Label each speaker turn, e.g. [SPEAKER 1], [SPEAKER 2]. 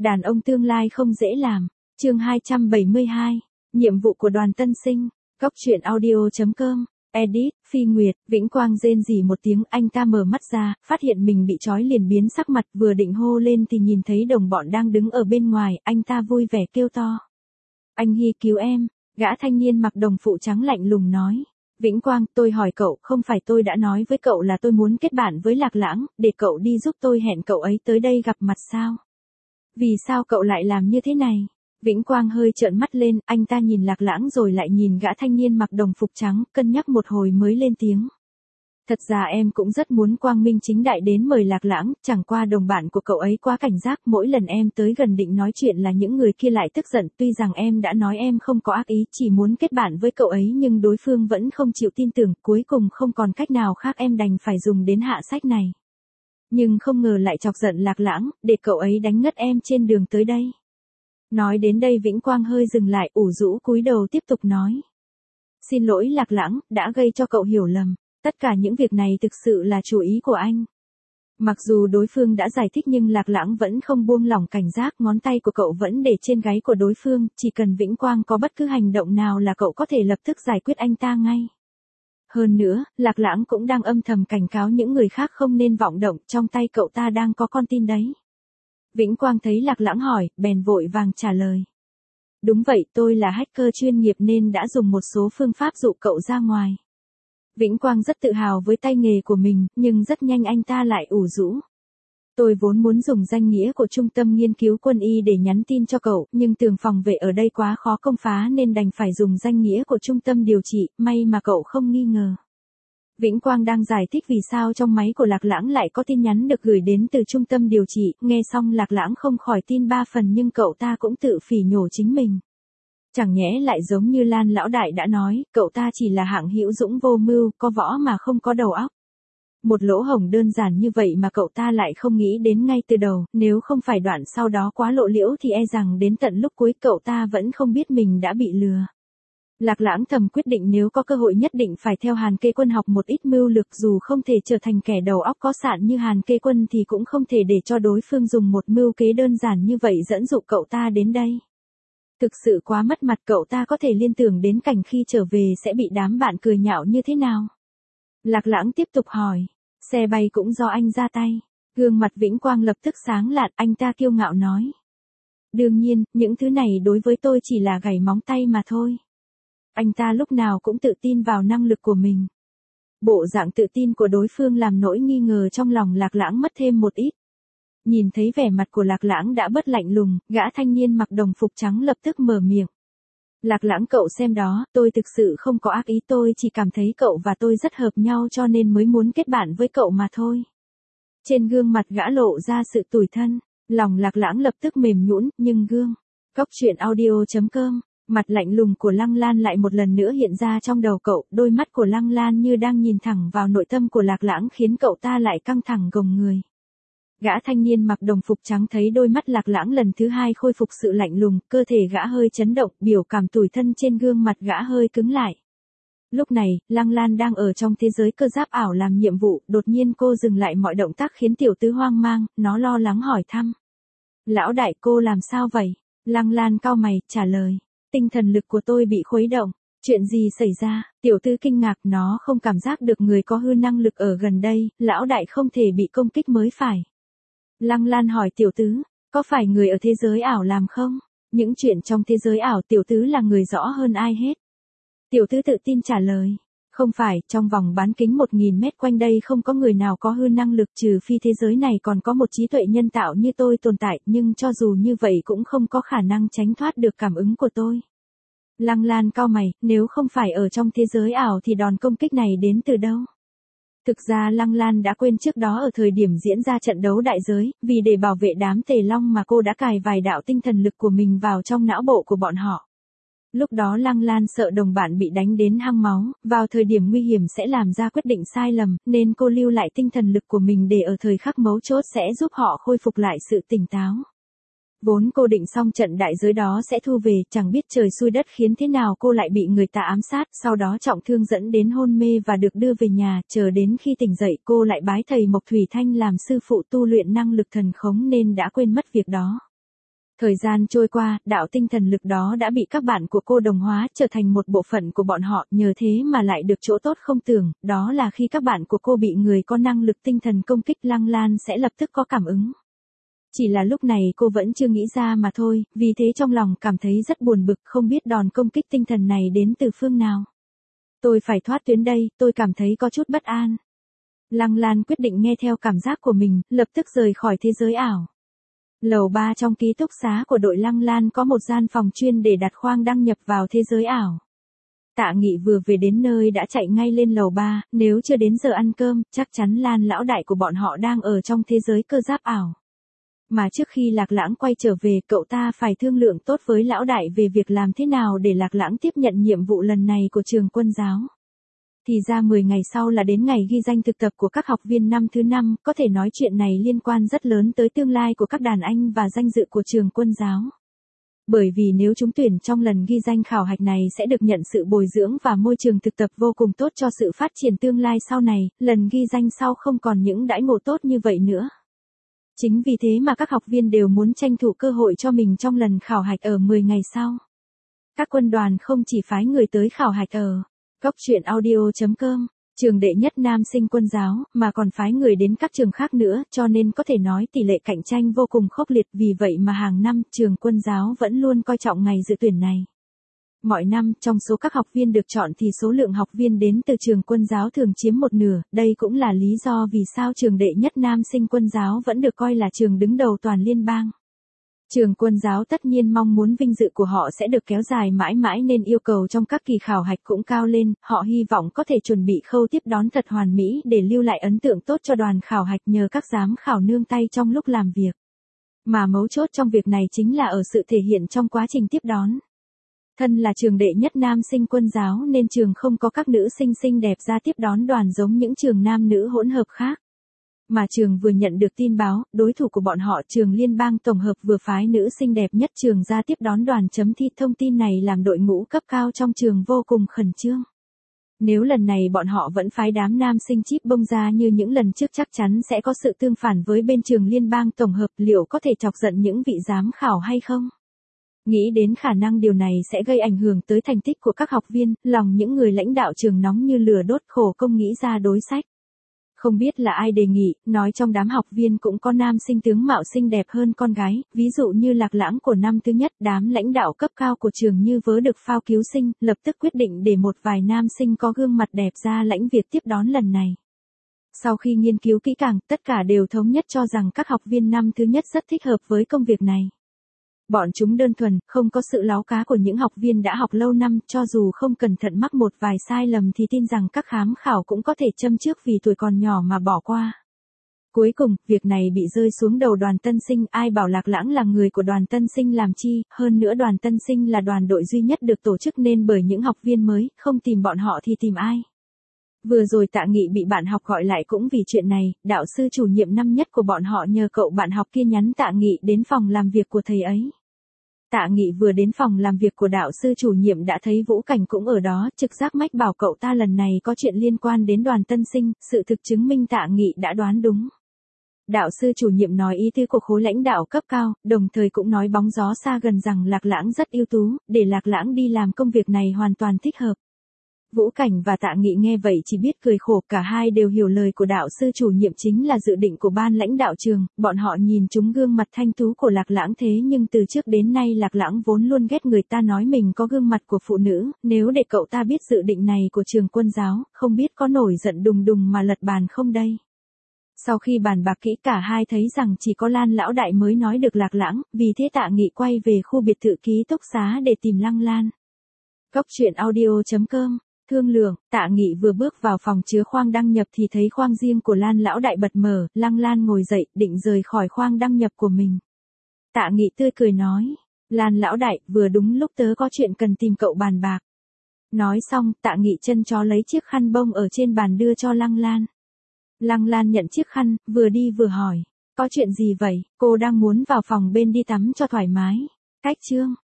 [SPEAKER 1] Đàn ông tương lai không dễ làm. Chương 272. Nhiệm vụ của Đoàn Tân Sinh. Góc truyện audio.com. Edit, Phi Nguyệt. Vĩnh Quang rên rỉ một tiếng, anh ta mở mắt ra, phát hiện mình bị trói liền biến sắc mặt, vừa định hô lên thì nhìn thấy đồng bọn đang đứng ở bên ngoài, anh ta vui vẻ kêu to. Anh Hy cứu em. Gã thanh niên mặc đồng phụ trắng lạnh lùng nói. Vĩnh Quang, tôi hỏi cậu, không phải tôi đã nói với cậu là tôi muốn kết bạn với Lạc Lãng, để cậu đi giúp tôi hẹn cậu ấy tới đây gặp mặt sao? Vì sao cậu lại làm như thế này? Vĩnh Quang hơi trợn mắt lên, anh ta nhìn Lạc Lãng rồi lại nhìn gã thanh niên mặc đồng phục trắng, cân nhắc một hồi mới lên tiếng. Thật ra em cũng rất muốn quang minh chính đại đến mời Lạc Lãng, chẳng qua đồng bạn của cậu ấy quá cảnh giác, mỗi lần em tới gần định nói chuyện là những người kia lại tức giận, tuy rằng em đã nói em không có ác ý, chỉ muốn kết bạn với cậu ấy nhưng đối phương vẫn không chịu tin tưởng, cuối cùng không còn cách nào khác em đành phải dùng đến hạ sách này. Nhưng không ngờ lại chọc giận Lạc Lãng, để cậu ấy đánh ngất em trên đường tới đây. Nói đến đây Vĩnh Quang hơi dừng lại, ủ rũ cúi đầu tiếp tục nói. Xin lỗi Lạc Lãng, đã gây cho cậu hiểu lầm. Tất cả những việc này thực sự là chủ ý của anh. Mặc dù đối phương đã giải thích nhưng Lạc Lãng vẫn không buông lỏng cảnh giác, ngón tay của cậu vẫn để trên gáy của đối phương, chỉ cần Vĩnh Quang có bất cứ hành động nào là cậu có thể lập tức giải quyết anh ta ngay. Hơn nữa, Lạc Lãng cũng đang âm thầm cảnh cáo những người khác không nên vọng động, trong tay cậu ta đang có con tin đấy. Vĩnh Quang thấy Lạc Lãng hỏi, bèn vội vàng trả lời. Đúng vậy, tôi là hacker chuyên nghiệp nên đã dùng một số phương pháp dụ cậu ra ngoài. Vĩnh Quang rất tự hào với tay nghề của mình, nhưng rất nhanh anh ta lại ủ rũ. Tôi vốn muốn dùng danh nghĩa của Trung tâm Nghiên cứu Quân y để nhắn tin cho cậu, nhưng tường phòng vệ ở đây quá khó công phá nên đành phải dùng danh nghĩa của Trung tâm điều trị, may mà cậu không nghi ngờ. Vĩnh Quang đang giải thích vì sao trong máy của Lạc Lãng lại có tin nhắn được gửi đến từ Trung tâm điều trị, nghe xong Lạc Lãng không khỏi tin 3 phần nhưng cậu ta cũng tự phỉ nhổ chính mình. Chẳng nhẽ lại giống như Lan lão đại đã nói, cậu ta chỉ là hạng hữu dũng vô mưu, có võ mà không có đầu óc. Một lỗ hổng đơn giản như vậy mà cậu ta lại không nghĩ đến ngay từ đầu, nếu không phải đoạn sau đó quá lộ liễu thì e rằng đến tận lúc cuối cậu ta vẫn không biết mình đã bị lừa. Lạc Lãng thầm quyết định nếu có cơ hội nhất định phải theo Hàn Kê Quân học một ít mưu lược, dù không thể trở thành kẻ đầu óc có sạn như Hàn Kê Quân thì cũng không thể để cho đối phương dùng một mưu kế đơn giản như vậy dẫn dụ cậu ta đến đây. Thực sự quá mất mặt, cậu ta có thể liên tưởng đến cảnh khi trở về sẽ bị đám bạn cười nhạo như thế nào. Lạc Lãng tiếp tục hỏi, xe bay cũng do anh ra tay. Gương mặt Vĩnh Quang lập tức sáng lạn, anh ta kiêu ngạo nói. Đương nhiên, những thứ này đối với tôi chỉ là gảy móng tay mà thôi. Anh ta lúc nào cũng tự tin vào năng lực của mình. Bộ dạng tự tin của đối phương làm nỗi nghi ngờ trong lòng Lạc Lãng mất thêm một ít. Nhìn thấy vẻ mặt của Lạc Lãng đã bớt lạnh lùng, gã thanh niên mặc đồng phục trắng lập tức mở miệng. Lạc Lãng cậu xem đó, tôi thực sự không có ác ý, tôi chỉ cảm thấy cậu và tôi rất hợp nhau cho nên mới muốn kết bạn với cậu mà thôi. Trên gương mặt gã lộ ra sự tủi thân, lòng Lạc Lãng lập tức mềm nhũn, nhưng gương. Góc truyện audio.com. Mặt lạnh lùng của Lăng Lan lại một lần nữa hiện ra trong đầu cậu, đôi mắt của Lăng Lan như đang nhìn thẳng vào nội tâm của Lạc Lãng khiến cậu ta lại căng thẳng gồng người. Gã thanh niên mặc đồng phục trắng thấy đôi mắt Lạc Lãng lần thứ hai khôi phục sự lạnh lùng, cơ thể gã hơi chấn động, biểu cảm tủi thân trên gương mặt gã hơi cứng lại. Lúc này, Lăng Lan đang ở trong thế giới cơ giáp ảo làm nhiệm vụ, đột nhiên cô dừng lại mọi động tác khiến tiểu tứ hoang mang, nó lo lắng hỏi thăm. Lão đại, cô làm sao vậy? Lăng Lan cau mày, trả lời. Tinh thần lực của tôi bị khuấy động. Chuyện gì xảy ra? Tiểu tư kinh ngạc, nó không cảm giác được người có hư năng lực ở gần đây, lão đại không thể bị công kích mới phải. Lăng Lan hỏi tiểu tứ, có phải người ở thế giới ảo làm không? Những chuyện trong thế giới ảo tiểu tứ là người rõ hơn ai hết. Tiểu tứ tự tin trả lời. Không phải, trong vòng bán kính 1000 mét quanh đây không có người nào có hư năng lực trừ phi thế giới này còn có một trí tuệ nhân tạo như tôi tồn tại, nhưng cho dù như vậy cũng không có khả năng tránh thoát được cảm ứng của tôi. Lăng Lan cau mày, nếu không phải ở trong thế giới ảo thì đòn công kích này đến từ đâu? Thực ra Lăng Lan đã quên trước đó ở thời điểm diễn ra trận đấu đại giới, vì để bảo vệ đám Tề Long mà cô đã cài vài đạo tinh thần lực của mình vào trong não bộ của bọn họ. Lúc đó Lăng Lan sợ đồng bạn bị đánh đến hăng máu, vào thời điểm nguy hiểm sẽ làm ra quyết định sai lầm, nên cô lưu lại tinh thần lực của mình để ở thời khắc mấu chốt sẽ giúp họ khôi phục lại sự tỉnh táo. Vốn cô định xong trận đại giới đó sẽ thu về, chẳng biết trời xui đất khiến thế nào cô lại bị người ta ám sát, sau đó trọng thương dẫn đến hôn mê và được đưa về nhà, chờ đến khi tỉnh dậy cô lại bái thầy Mộc Thủy Thanh làm sư phụ tu luyện năng lực thần khống nên đã quên mất việc đó. Thời gian trôi qua, đạo tinh thần lực đó đã bị các bạn của cô đồng hóa trở thành một bộ phận của bọn họ, nhờ thế mà lại được chỗ tốt không tưởng, đó là khi các bạn của cô bị người có năng lực tinh thần công kích, Lăng Lan sẽ lập tức có cảm ứng. Chỉ là lúc này cô vẫn chưa nghĩ ra mà thôi, vì thế trong lòng cảm thấy rất buồn bực, không biết đòn công kích tinh thần này đến từ phương nào. Tôi phải thoát tuyến đây, tôi cảm thấy có chút bất an. Lăng Lan quyết định nghe theo cảm giác của mình, lập tức rời khỏi thế giới ảo. Lầu 3 trong ký túc xá của đội Lăng Lan có một gian phòng chuyên để đặt khoang đăng nhập vào thế giới ảo. Tạ Nghị vừa về đến nơi đã chạy ngay lên lầu 3, nếu chưa đến giờ ăn cơm, chắc chắn Lan lão đại của bọn họ đang ở trong thế giới cơ giáp ảo. Mà trước khi Lạc Lãng quay trở về, cậu ta phải thương lượng tốt với lão đại về việc làm thế nào để Lạc Lãng tiếp nhận nhiệm vụ lần này của trường quân giáo. Thì ra 10 ngày sau là đến ngày ghi danh thực tập của các học viên năm thứ 5, có thể nói chuyện này liên quan rất lớn tới tương lai của các đàn anh và danh dự của trường quân giáo. Bởi vì nếu trúng tuyển trong lần ghi danh khảo hạch này sẽ được nhận sự bồi dưỡng và môi trường thực tập vô cùng tốt cho sự phát triển tương lai sau này, lần ghi danh sau không còn những đãi ngộ tốt như vậy nữa. Chính vì thế mà các học viên đều muốn tranh thủ cơ hội cho mình trong lần khảo hạch ở 10 ngày sau. Các quân đoàn không chỉ phái người tới khảo hạch ở Cốc truyện audio.com, trường đệ nhất nam sinh quân giáo, mà còn phái người đến các trường khác nữa, cho nên có thể nói tỷ lệ cạnh tranh vô cùng khốc liệt, vì vậy mà hàng năm trường quân giáo vẫn luôn coi trọng ngày dự tuyển này. Mọi năm, trong số các học viên được chọn thì số lượng học viên đến từ trường quân giáo thường chiếm một nửa, đây cũng là lý do vì sao trường đệ nhất nam sinh quân giáo vẫn được coi là trường đứng đầu toàn liên bang. Trường quân giáo tất nhiên mong muốn vinh dự của họ sẽ được kéo dài mãi mãi nên yêu cầu trong các kỳ khảo hạch cũng cao lên, họ hy vọng có thể chuẩn bị khâu tiếp đón thật hoàn mỹ để lưu lại ấn tượng tốt cho đoàn khảo hạch nhờ các giám khảo nương tay trong lúc làm việc. Mà mấu chốt trong việc này chính là ở sự thể hiện trong quá trình tiếp đón. Thân là trường đệ nhất nam sinh quân giáo nên trường không có các nữ sinh xinh đẹp ra tiếp đón đoàn giống những trường nam nữ hỗn hợp khác. Mà trường vừa nhận được tin báo, đối thủ của bọn họ trường liên bang tổng hợp vừa phái nữ xinh đẹp nhất trường ra tiếp đón đoàn chấm thi. Thông tin này làm đội ngũ cấp cao trong trường vô cùng khẩn trương. Nếu lần này bọn họ vẫn phái đám nam sinh chip bông ra như những lần trước chắc chắn sẽ có sự tương phản với bên trường liên bang tổng hợp, liệu có thể chọc giận những vị giám khảo hay không? Nghĩ đến khả năng điều này sẽ gây ảnh hưởng tới thành tích của các học viên, lòng những người lãnh đạo trường nóng như lửa đốt, khổ công nghĩ ra đối sách. Không biết là ai đề nghị, nói trong đám học viên cũng có nam sinh tướng mạo xinh đẹp hơn con gái, ví dụ như Lạc Lãng của năm thứ nhất. Đám lãnh đạo cấp cao của trường như vớ được phao cứu sinh, lập tức quyết định để một vài nam sinh có gương mặt đẹp ra lãnh việc tiếp đón lần này. Sau khi nghiên cứu kỹ càng, tất cả đều thống nhất cho rằng các học viên năm thứ nhất rất thích hợp với công việc này. Bọn chúng đơn thuần, không có sự láo cá của những học viên đã học lâu năm, cho dù không cẩn thận mắc một vài sai lầm thì tin rằng các giám khảo cũng có thể châm chước vì tuổi còn nhỏ mà bỏ qua. Cuối cùng, việc này bị rơi xuống đầu đoàn tân sinh, ai bảo Lạc Lãng là người của đoàn tân sinh làm chi, hơn nữa đoàn tân sinh là đoàn đội duy nhất được tổ chức nên bởi những học viên mới, không tìm bọn họ thì tìm ai. Vừa rồi Tạ Nghị bị bạn học gọi lại cũng vì chuyện này, đạo sư chủ nhiệm năm nhất của bọn họ nhờ cậu bạn học kia nhắn Tạ Nghị đến phòng làm việc của thầy ấy. Tạ Nghị vừa đến phòng làm việc của đạo sư chủ nhiệm đã thấy Vũ Cảnh cũng ở đó, trực giác mách bảo cậu ta lần này có chuyện liên quan đến đoàn tân sinh, sự thực chứng minh Tạ Nghị đã đoán đúng. Đạo sư chủ nhiệm nói ý tứ của khối lãnh đạo cấp cao, đồng thời cũng nói bóng gió xa gần rằng Lạc Lãng rất ưu tú, để Lạc Lãng đi làm công việc này hoàn toàn thích hợp. Vũ Cảnh và Tạ Nghị nghe vậy chỉ biết cười khổ, cả hai đều hiểu lời của đạo sư chủ nhiệm chính là dự định của ban lãnh đạo trường, bọn họ nhìn chúng gương mặt thanh tú của Lạc Lãng thế nhưng từ trước đến nay Lạc Lãng vốn luôn ghét người ta nói mình có gương mặt của phụ nữ, nếu để cậu ta biết dự định này của trường quân giáo, không biết có nổi giận đùng đùng mà lật bàn không đây. Sau khi bàn bạc kỹ cả hai thấy rằng chỉ có Lan lão đại mới nói được Lạc Lãng, vì thế Tạ Nghị quay về khu biệt thự ký túc xá để tìm Lăng Lan. Cốc truyện audio.com Thương lượng, Tạ Nghị vừa bước vào phòng chứa khoang đăng nhập thì thấy khoang riêng của Lan lão đại bật mở, Lăng Lan ngồi dậy, định rời khỏi khoang đăng nhập của mình. Tạ Nghị tươi cười nói, Lan lão đại, vừa đúng lúc tớ có chuyện cần tìm cậu bàn bạc. Nói xong, Tạ Nghị chân chó lấy chiếc khăn bông ở trên bàn đưa cho Lăng Lan. Lăng Lan nhận chiếc khăn, vừa đi vừa hỏi, có chuyện gì vậy, cô đang muốn vào phòng bên đi tắm cho thoải mái. Cách chương